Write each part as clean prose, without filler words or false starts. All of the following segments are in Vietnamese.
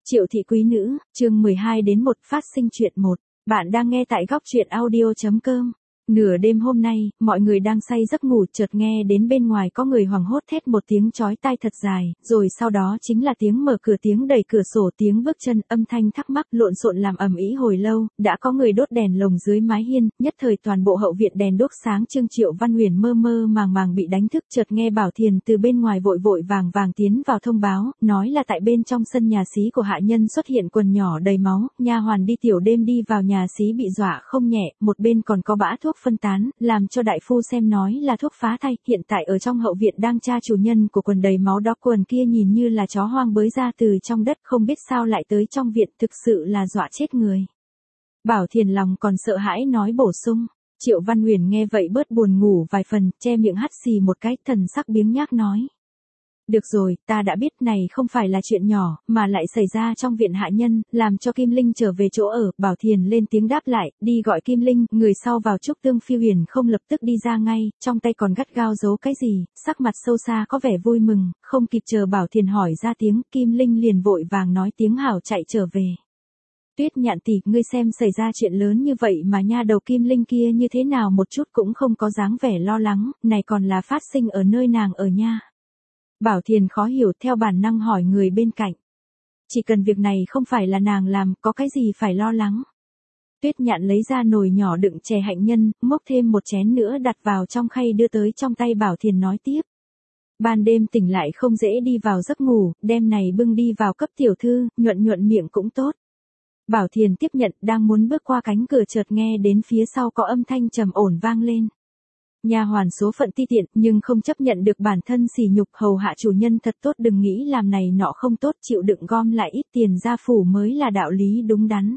Triệu thị quý nữ, chương 12 đến 1 phát sinh chuyện 1. Bạn đang nghe tại góc truyện audio.com. Nửa đêm hôm nay, mọi người đang say giấc ngủ chợt nghe đến bên ngoài có người hoảng hốt thét một tiếng chói tai thật dài, rồi sau đó chính là tiếng mở cửa, tiếng đẩy cửa sổ, tiếng bước chân, âm thanh thắc mắc lộn xộn làm ầm ĩ hồi lâu. Đã có người đốt đèn lồng dưới mái hiên, nhất thời toàn bộ hậu viện đèn đuốc sáng trưng. Triệu Văn Huyền mơ mơ màng màng bị đánh thức, chợt nghe Bảo Thiền từ bên ngoài vội vội vàng vàng tiến vào thông báo, nói là tại bên trong sân nhà xí của hạ nhân xuất hiện quần nhỏ đầy máu, nha hoàn đi tiểu đêm đi vào nhà xí bị dọa không nhẹ, một bên còn có bã thuốc phân tán, làm cho đại phu xem nói là thuốc phá thai. Hiện tại ở trong hậu viện đang tra chủ nhân của quần đầy máu đó, quần kia nhìn như là chó hoang bới ra từ trong đất, không biết sao lại tới trong viện, thực sự là dọa chết người. Bảo Thiền lòng còn sợ hãi nói bổ sung. Triệu Văn Huyền nghe vậy bớt buồn ngủ vài phần, che miệng hắt xì một cái, thần sắc biếng nhác nói. Được rồi, ta đã biết này không phải là chuyện nhỏ, mà lại xảy ra trong viện hạ nhân, làm cho Kim Linh trở về chỗ ở. Bảo Thiền lên tiếng đáp lại, đi gọi Kim Linh. Người sau vào Trúc Tương Phi Huyền không lập tức đi ra ngay, trong tay còn gắt gao giấu cái gì, sắc mặt sâu xa có vẻ vui mừng, không kịp chờ Bảo Thiền hỏi ra tiếng, Kim Linh liền vội vàng nói tiếng hảo chạy trở về. Tuyết Nhạn tỷ, ngươi xem xảy ra chuyện lớn như vậy mà nha đầu Kim Linh kia như thế nào một chút cũng không có dáng vẻ lo lắng, này còn là phát sinh ở nơi nàng ở nha. Bảo Thiền khó hiểu, theo bản năng hỏi người bên cạnh. Chỉ cần việc này không phải là nàng làm, có cái gì phải lo lắng. Tuyết Nhạn lấy ra nồi nhỏ đựng chè hạnh nhân, múc thêm một chén nữa đặt vào trong khay đưa tới trong tay. Bảo Thiền nói tiếp. Ban đêm tỉnh lại không dễ đi vào giấc ngủ, đêm này bưng đi vào cấp tiểu thư, nhuận nhuận miệng cũng tốt. Bảo Thiền tiếp nhận, đang muốn bước qua cánh cửa chợt nghe đến phía sau có âm thanh trầm ổn vang lên. Nha hoàn số phận ti tiện, nhưng không chấp nhận được bản thân sỉ nhục, hầu hạ chủ nhân thật tốt, đừng nghĩ làm này nọ không tốt, chịu đựng gom lại ít tiền ra phủ mới là đạo lý đúng đắn.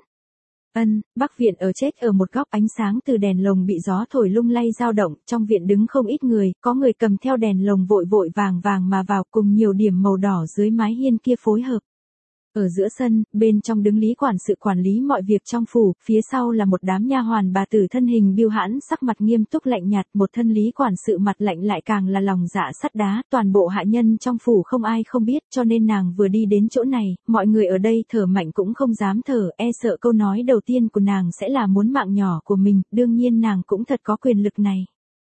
Bắc viện ở chết ở một góc, ánh sáng từ đèn lồng bị gió thổi lung lay dao động, trong viện đứng không ít người, có người cầm theo đèn lồng vội vội vàng vàng mà vào, cùng nhiều điểm màu đỏ dưới mái hiên kia phối hợp. Ở giữa sân, bên trong đứng Lý quản sự quản lý mọi việc trong phủ, phía sau là một đám nha hoàn bà tử thân hình biêu hãn, sắc mặt nghiêm túc lạnh nhạt, một thân Lý quản sự mặt lạnh lại càng là lòng dạ sắt đá, toàn bộ hạ nhân trong phủ không ai không biết, cho nên nàng vừa đi đến chỗ này, mọi người ở đây thở mạnh cũng không dám thở, e sợ câu nói đầu tiên của nàng sẽ là muốn mạng nhỏ của mình, đương nhiên nàng cũng thật có quyền lực này.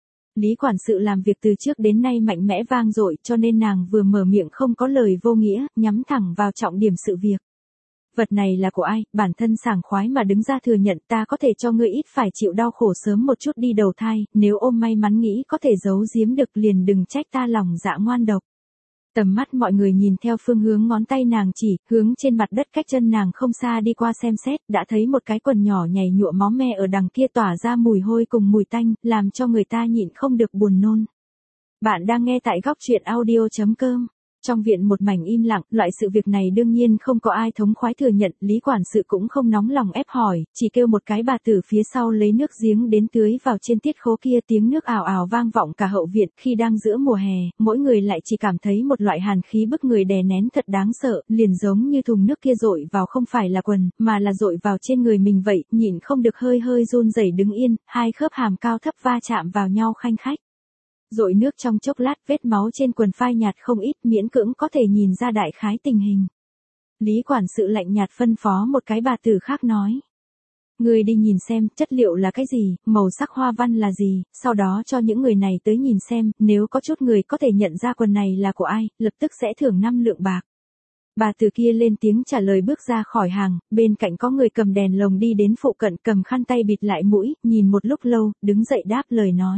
Lý quản sự làm việc từ trước đến nay mạnh mẽ vang dội, cho nên nàng vừa mở miệng không có lời vô nghĩa, nhắm thẳng vào trọng điểm sự việc. Vật này là của ai, bản thân sảng khoái mà đứng ra thừa nhận, ta có thể cho ngươi ít phải chịu đau khổ sớm một chút đi đầu thai, nếu ôm may mắn nghĩ có thể giấu giếm được liền đừng trách ta lòng dạ ngoan độc. Tầm mắt mọi người nhìn theo phương hướng ngón tay nàng chỉ, hướng trên mặt đất cách chân nàng không xa đi qua xem xét, đã thấy một cái quần nhỏ nhảy nhụa máu me ở đằng kia tỏa ra mùi hôi cùng mùi tanh, làm cho người ta nhịn không được buồn nôn. Bạn đang nghe tại góc truyện audio.com. Trong viện một mảnh im lặng, loại sự việc này đương nhiên không có ai thống khoái thừa nhận, Lý quản sự cũng không nóng lòng ép hỏi, chỉ kêu một cái bà tử phía sau lấy nước giếng đến tưới vào trên tiết khố kia, tiếng nước ào ào vang vọng cả hậu viện. Khi đang giữa mùa hè, mỗi người lại chỉ cảm thấy một loại hàn khí bức người đè nén thật đáng sợ, liền giống như thùng nước kia dội vào không phải là quần, mà là dội vào trên người mình vậy, nhịn không được hơi hơi run rẩy đứng yên, hai khớp hàm cao thấp va chạm vào nhau khanh khách. Dội nước trong chốc lát, vết máu trên quần phai nhạt không ít, miễn cưỡng có thể nhìn ra đại khái tình hình. Lý quản sự lạnh nhạt phân phó một cái bà tử khác nói. Người đi nhìn xem, chất liệu là cái gì, màu sắc hoa văn là gì, sau đó cho những người này tới nhìn xem, nếu có chút người có thể nhận ra quần này là của ai, lập tức sẽ thưởng 5 lượng bạc. Bà tử kia lên tiếng trả lời bước ra khỏi hàng, bên cạnh có người cầm đèn lồng đi đến phụ cận, cầm khăn tay bịt lại mũi, nhìn một lúc lâu, đứng dậy đáp lời nói.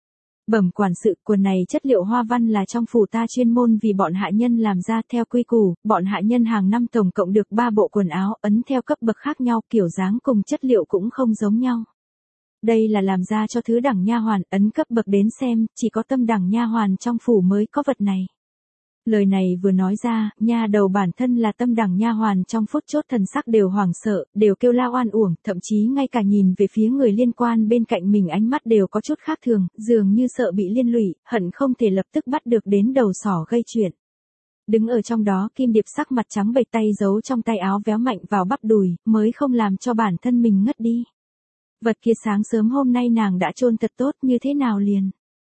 Bẩm quản sự, quần này chất liệu hoa văn là trong phủ ta chuyên môn vì bọn hạ nhân làm ra, theo quy củ, bọn hạ nhân hàng năm tổng cộng được 3 bộ quần áo, ấn theo cấp bậc khác nhau, kiểu dáng cùng chất liệu cũng không giống nhau. Đây là làm ra cho thứ đẳng nha hoàn, ấn cấp bậc đến xem, chỉ có tâm đẳng nha hoàn trong phủ mới có vật này. Lời này vừa nói ra, nha đầu bản thân là tâm đẳng nha hoàn trong phút chốt thần sắc đều hoảng sợ, đều kêu la oan uổng, thậm chí ngay cả nhìn về phía người liên quan bên cạnh mình ánh mắt đều có chút khác thường, dường như sợ bị liên lụy, hận không thể lập tức bắt được đến đầu sỏ gây chuyện. Đứng ở trong đó, Kim Điệp sắc mặt trắng bệch, tay giấu trong tay áo véo mạnh vào bắp đùi, mới không làm cho bản thân mình ngất đi. Vật kia sáng sớm hôm nay nàng đã chôn thật tốt, như thế nào liền?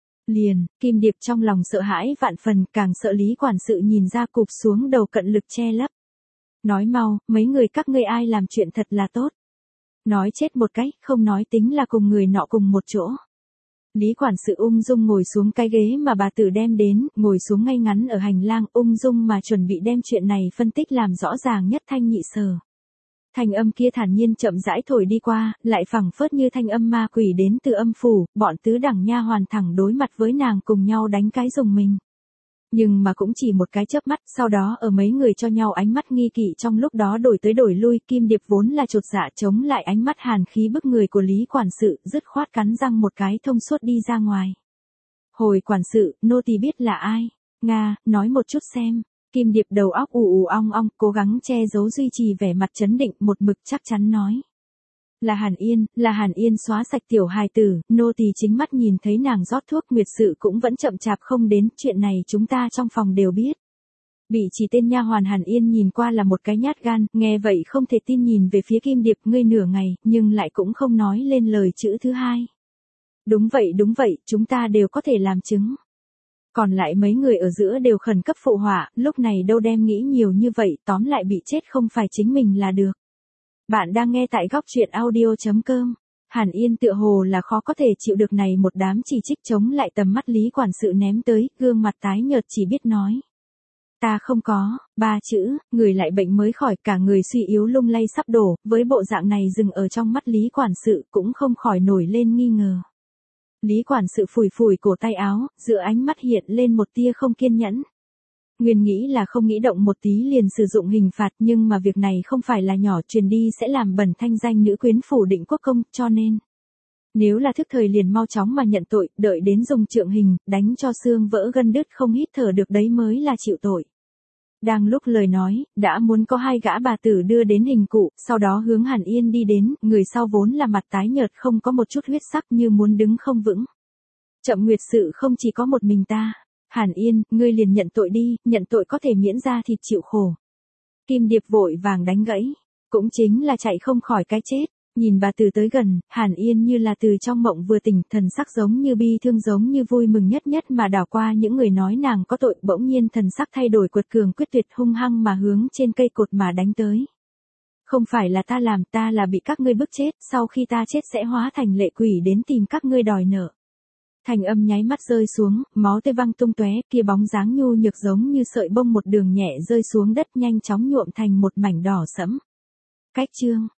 Kim Điệp trong lòng sợ hãi vạn phần, càng sợ Lý quản sự nhìn ra cụp xuống đầu cận lực che lấp. Nói mau, mấy người các ngươi ai làm chuyện thật là tốt. Nói chết một cái, không nói tính là cùng người nọ cùng một chỗ. Lý quản sự ung dung ngồi xuống cái ghế mà bà Tử đem đến, ngồi xuống ngay ngắn ở hành lang, ung dung mà chuẩn bị đem chuyện này phân tích làm rõ ràng nhất thanh nhị sở. Thanh âm kia thản nhiên chậm rãi thổi đi qua, lại phẳng phớt như thanh âm ma quỷ đến từ âm phủ, bọn tứ đẳng nha hoàn thẳng đối mặt với nàng cùng nhau đánh cái rùng mình. Nhưng mà cũng chỉ một cái chớp mắt, sau đó ở mấy người cho nhau ánh mắt nghi kỵ trong lúc đó đổi tới đổi lui, Kim Điệp vốn là chột dạ chống lại ánh mắt hàn khí bức người của Lý quản sự, dứt khoát cắn răng một cái thông suốt đi ra ngoài. Hồi quản sự, nô tỳ biết là ai. Nga, nói một chút xem. Kim Điệp đầu óc ù ù ong ong, cố gắng che giấu duy trì vẻ mặt trấn định, một mực chắc chắn nói. Là Hàn Yên xóa sạch tiểu hài tử, nô tỳ chính mắt nhìn thấy nàng rót thuốc, nguyệt sự cũng vẫn chậm chạp không đến, chuyện này chúng ta trong phòng đều biết. Bị chỉ tên nha hoàn Hàn Yên nhìn qua là một cái nhát gan, nghe vậy không thể tin nhìn về phía Kim Điệp ngươi nửa ngày, nhưng lại cũng không nói lên lời chữ thứ hai. Đúng vậy, chúng ta đều có thể làm chứng. Còn lại mấy người ở giữa đều khẩn cấp phụ họa, lúc này đâu đem nghĩ nhiều như vậy, tóm lại bị chết không phải chính mình là được. Bạn đang nghe tại góc truyện audio.com. Hàn Yên tựa hồ là khó có thể chịu được này một đám chỉ trích chống lại tầm mắt Lý quản sự ném tới, gương mặt tái nhợt chỉ biết nói. Ta không có, 3 chữ, người lại bệnh mới khỏi, cả người suy yếu lung lay sắp đổ, với bộ dạng này dừng ở trong mắt Lý quản sự cũng không khỏi nổi lên nghi ngờ. Lý quản sự phủi phủi cổ tay áo, giữa ánh mắt hiện lên một tia không kiên nhẫn. Nguyên nghĩ là không nghĩ động một tí liền sử dụng hình phạt, nhưng mà việc này không phải là nhỏ, truyền đi sẽ làm bẩn thanh danh nữ quyến phủ Định Quốc công, cho nên. Nếu là thức thời liền mau chóng mà nhận tội, đợi đến dùng trượng hình, đánh cho xương vỡ gân đứt không hít thở được đấy mới là chịu tội. Đang lúc lời nói, đã muốn có 2 gã bà tử đưa đến hình cụ, sau đó hướng Hàn Yên đi đến, người sau vốn là mặt tái nhợt không có một chút huyết sắc như muốn đứng không vững. Chậm nguyệt sự không chỉ có một mình ta. Hàn Yên, ngươi liền nhận tội đi, nhận tội có thể miễn ra thịt chịu khổ. Kim Điệp vội vàng đánh gãy, cũng chính là chạy không khỏi cái chết. Nhìn bà Tử tới gần, Hàn Yên như là từ trong mộng vừa tỉnh, thần sắc giống như bi thương giống như vui mừng nhất nhất mà đảo qua những người nói nàng có tội, bỗng nhiên thần sắc thay đổi quật cường quyết tuyệt hung hăng mà hướng trên cây cột mà đánh tới. Không phải là ta làm, ta là bị các ngươi bức chết, sau khi ta chết sẽ hóa thành lệ quỷ đến tìm các ngươi đòi nợ. Thành âm nháy mắt rơi xuống, máu tươi văng tung tóe, kia bóng dáng nhu nhược giống như sợi bông một đường nhẹ rơi xuống đất nhanh chóng nhuộm thành một mảnh đỏ sẫm. Cách chương